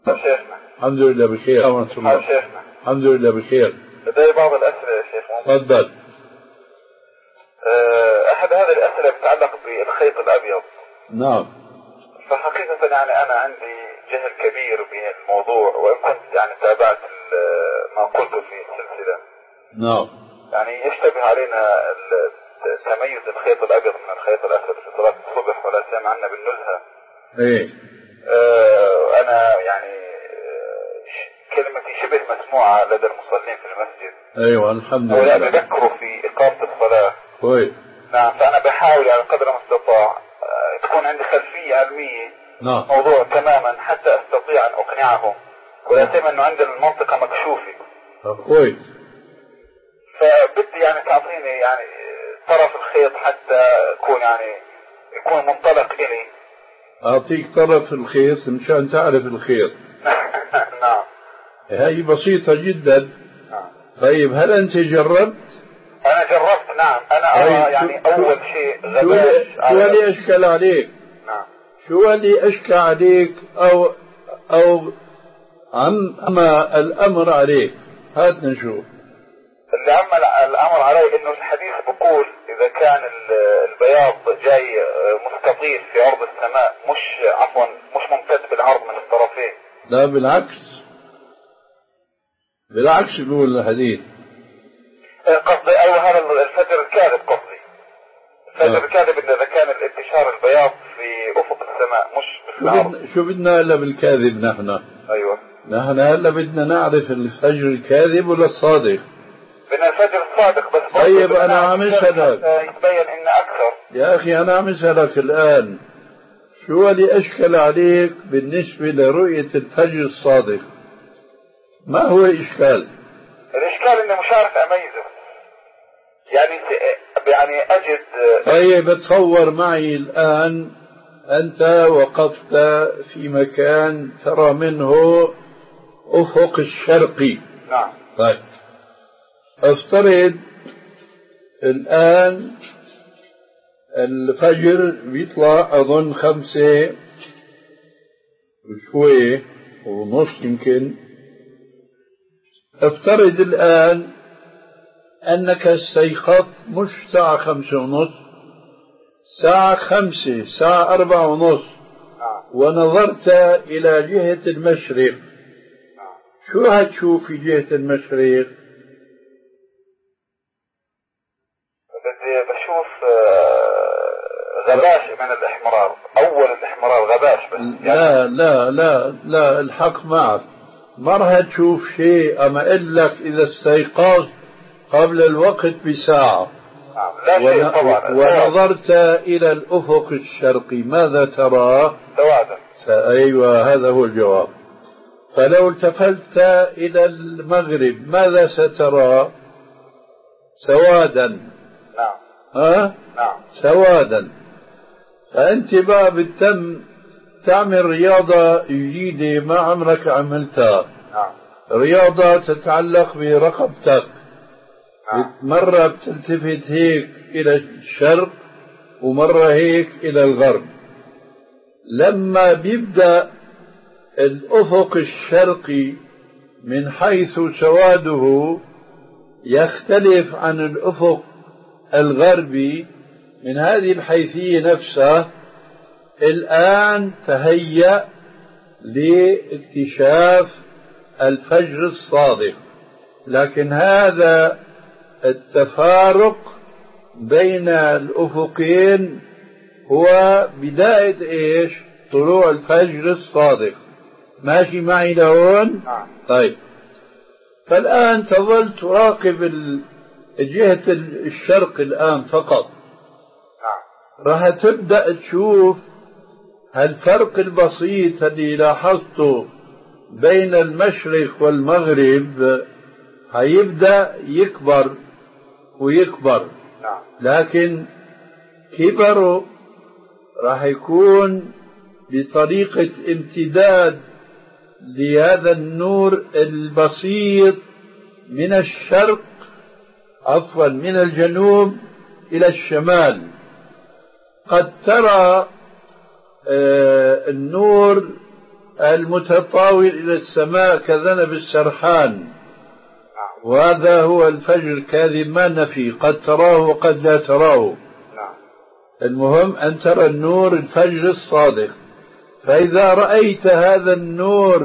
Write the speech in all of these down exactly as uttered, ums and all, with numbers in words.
شيخنا الحمد لله بخير. ورحمة الله. شيخنا الحمد لله بخير. لدي بعض الأسئلة يا شيخ. تفضل. أحد هذه الأسئلة بتتعلق بالخيط الأبيض. نعم. فحقيقة يعني أنا عندي جهل كبير بالموضوع، وإن كنت يعني تابعت ما قلته في السلسلة. نعم. يعني يشتبه علينا تميز الخيط الأبيض من الخيط الأسود في صلاة الصبح، ولا سمع عنا بالنزهة. إيه. آه أنا يعني كلمتي شبه مسموعة لدى المصلين في المسجد. أيوة الحمد لله. ولا بذكروا في إقامة الصلاة. كويس. نعم. فأنا بحاول على قدر ما استطاع تكون عندي خلفية علمية. نعم. موضوع تماما حتى أستطيع أن أقنعهم، ولا سيما أنه عندنا المنطقة مكشوفة. كويس. فبدي يعني تعطيني يعني طرف الخيط حتى يكون يعني يكون منطلق إلي. أعطيك طرف الخيط مشان تعرف الخيط. نعم. هاي بسيطة جدا. نعم. طيب هل أنت جربت؟ أنا جربت. نعم. أنا أرى يعني أول شيء غباش. شو اللي أشكل عليك؟ نعم. شو اللي أشكل عليك أو أو عم الأمر عليك؟ هات نشوف. اللي عم الأمر علي إنه الحديث بقول إذا كان البياض جاي مستطيل في عرض السماء، مش عفوا مش ممتد بالعرض من الطرفين. لا بالعكس. بالعكس يقول الحديث. قصدي أو هذا الفجر الكاذب. قصدي الفجر آه. الكاذب إذا كان الانتشار البياض في أفق السماء مش بالعرض. شو بدنا هلا بالكاذب نحن؟ أيوة. نحن هلا بدنا نعرف الفجر الكاذب ولا الصادق؟ بدنا الفجر الصادق بس. طيب أنا عم أسألك. يتبين إن أكثر. يا أخي أنا عم أسألك الآن، شو اللي أشكل عليك بالنسبة لرؤية الفجر الصادق؟ ما هو الإشكال؟ الإشكال إني مش عارف أميزه. يعني يعني أجد. طيب تصور معي الآن أنت وقفت في مكان ترى منه أفق الشرقي. نعم. طيب افترض الآن الفجر بيطلع أظن خمسة وشوية ونص يمكن. افترض الآن أنك استيقظت مش ساعة خمسة ونص، ساعة خمسة، ساعة أربعة ونص، ونظرت إلى جهة المشرق. شو هتشوف في جهة المشرق؟ بدي بشوف غباش من الإحمرار. أول الإحمرار غباش بس. لا لا لا لا الحق معك، ما راح تشوف شيء. أما أقول لك إذا استيقظت قبل الوقت بساعة لا شيء طبعا. ونظرت إلى الأفق الشرقي ماذا ترى؟ سوادا. أيوة هذا هو الجواب. فلو التفت إلى المغرب ماذا سترى؟ سوادا. نعم. ها؟ نعم. سوادا. فأنت بقى بالتم تعمل رياضة جديدة ما عمرك عملتها. نعم. رياضة تتعلق برقبتك. نعم. مرة بتلتفت هيك إلى الشرق ومرة هيك إلى الغرب. لما بيبدأ الأفق الشرقي من حيث سواده يختلف عن الأفق الغربي من هذه الحيثية نفسها، الآن تهيأ لاكتشاف الفجر الصادق. لكن هذا التفارق بين الأفقين هو بداية إيش؟ طلوع الفجر الصادق. ماشي معي لهون؟ طيب فالآن تظل تراقب جهة الشرق الآن فقط. راح تبدأ تشوف هالفرق البسيط اللي لاحظته بين المشرق والمغرب هيبدأ يكبر ويكبر. لكن كبره راح يكون بطريقة امتداد لهذا النور البسيط من الشرق عفوا من الجنوب إلى الشمال. قد ترى آه النور المتطاول إلى السماء كذنب السرحان، وهذا هو الفجر الكاذب ما نفي، قد تراه وقد لا تراه. المهم أن ترى النور الفجر الصادق. فإذا رأيت هذا النور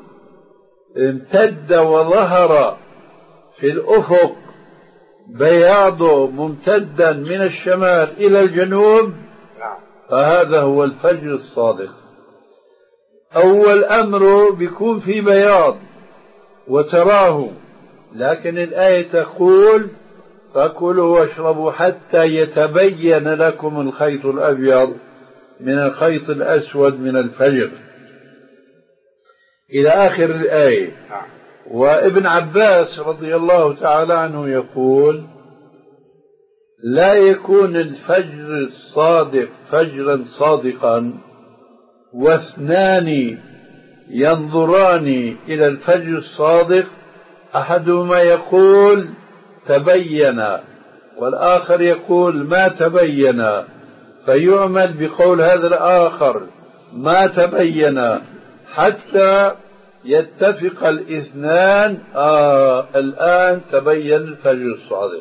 امتد وظهر في الأفق بياضه ممتدا من الشمال إلى الجنوب، فهذا هو الفجر الصادق. أول أمر بيكون في بياض وتراه، لكن الآية تقول فكلوا واشربوا حتى يتبين لكم الخيط الأبيض من الخيط الأسود من الفجر إلى آخر الآية. وابن عباس رضي الله تعالى عنه يقول لا يكون الفجر الصادق فجرا صادقا واثنان ينظران إلى الفجر الصادق، أحدهما يقول تبين والآخر يقول ما تبين، فيعمل بقول هذا الآخر ما تبين حتى يتفق الاثنان. آه الآن تبين الفجر الصادق.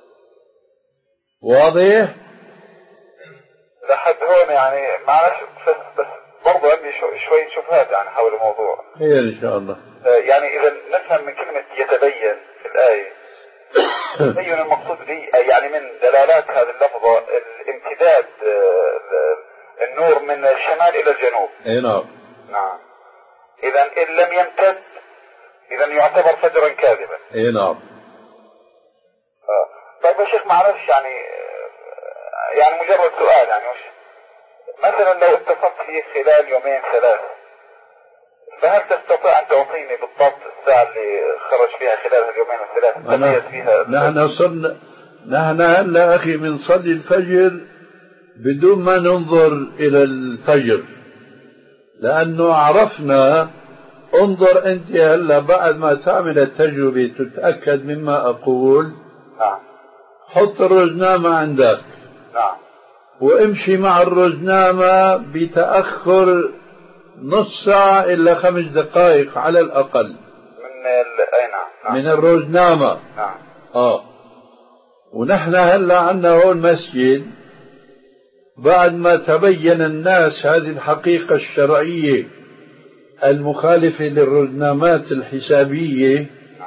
واضح؟ لحد هون يعني معلش، بس بس برضه عندي شوية شبهات يعني حول الموضوع. خير إن شاء الله. يعني إذا نفهم من كلمة يتبين في الآية تبين المقصود به يعني من دلالات هذه اللفظة الامتداد النور من الشمال إلى الجنوب. أي نعم. نعم. إذا إن لم يمتد إذا يعتبر فجرا كاذبا. أي نعم. آه. طيب يا شيخ معلش يعني يعني مجرد سؤال يعني وش مثلا لو اتصلت فيه خلال يومين ثلاث، فهل تستطيع أن تعطيني بالضبط الساعة اللي خرج فيها خلال اليومين والثلاث تميز فيها؟ نحن صرنا نحن هلا أخي بنصلي الفجر بدون ما ننظر إلى الفجر، لأنه عرفنا. انظر أنت هلا بعد ما تعمل التجربة تتأكد مما أقول. نعم. حط الرزنامة عندك. نعم. وامشي مع الرزنامة بتأخر نص ساعة إلا خمس دقائق على الأقل من ال... أي نعم. نعم. من الرزنامة. نعم. آه ونحن هلا عندنا هون مسجد بعد ما تبين الناس هذه الحقيقة الشرعية المخالفة للرزنامات الحسابية،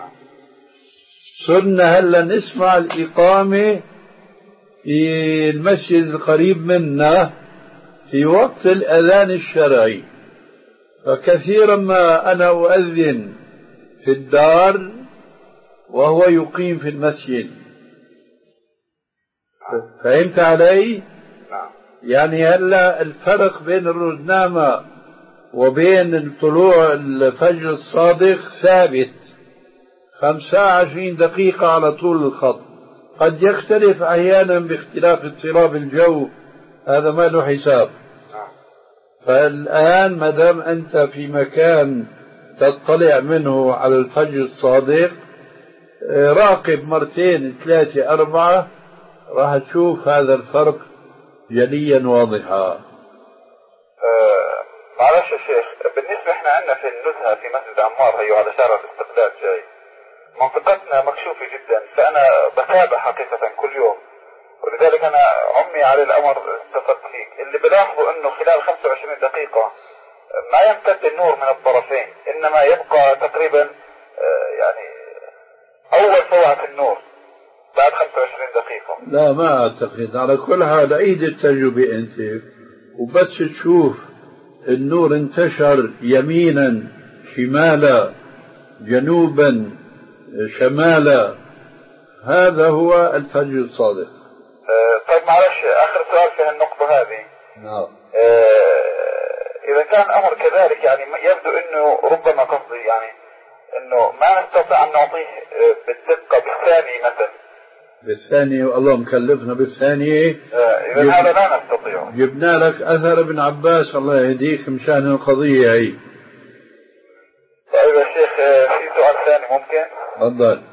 صرنا هلا نسمع الإقامة في المسجد القريب منا في وقت الأذان الشرعي. فكثيرا ما أنا أؤذن في الدار وهو يقيم في المسجد. فهمت علي؟ يعني هلا الفرق بين الرزنامة وبين طلوع الفجر الصادق ثابت، خمسة وعشرين دقيقة على طول الخط. قد يختلف أحيانا باختلاف اضطراب الجو، هذا ما له حساب. فالآن ما دام أنت في مكان تطلع منه على الفجر الصادق، راقب مرتين ثلاثة أربعة راح تشوف هذا الفرق جليا واضحا. أه معلش يا شيخ، بالنسبة احنا عندنا في النزهة في مسجد عمار هي على شارع الاستقلال جاي، منطقتنا مكشوفة جدا، فأنا بتابع حقيقة كل يوم، ولذلك أنا عمي على الأمر استفدت فيك. اللي بلاحظه أنه خلال خمسة وعشرين دقيقة ما يمتد النور من الطرفين، إنما يبقى تقريبا يعني أول فوعة النور بعد خمسة وعشرين دقيقة. لا ما أعتقد. على كل حال عيد التجربة أنت، وبس تشوف النور انتشر يمينا شمالا جنوبا شمالا، هذا هو الفجر الصادق. أه طيب معلش آخر سؤال في النقطة هذه. نعم. أه إذا كان أمر كذلك يعني يبدو أنه ربما قصدي يعني أنه ما نستطيع أن نعطيه بالدقة بالثاني مثلا. بالثانية والله مكلفنا بالثانية. أه إذا هذا لا نستطيع. جبنا لك أثر ابن عباس الله يهديك مشان القضية هي. طيب يا شيخ في سؤال ثاني ممكن؟ تفضل.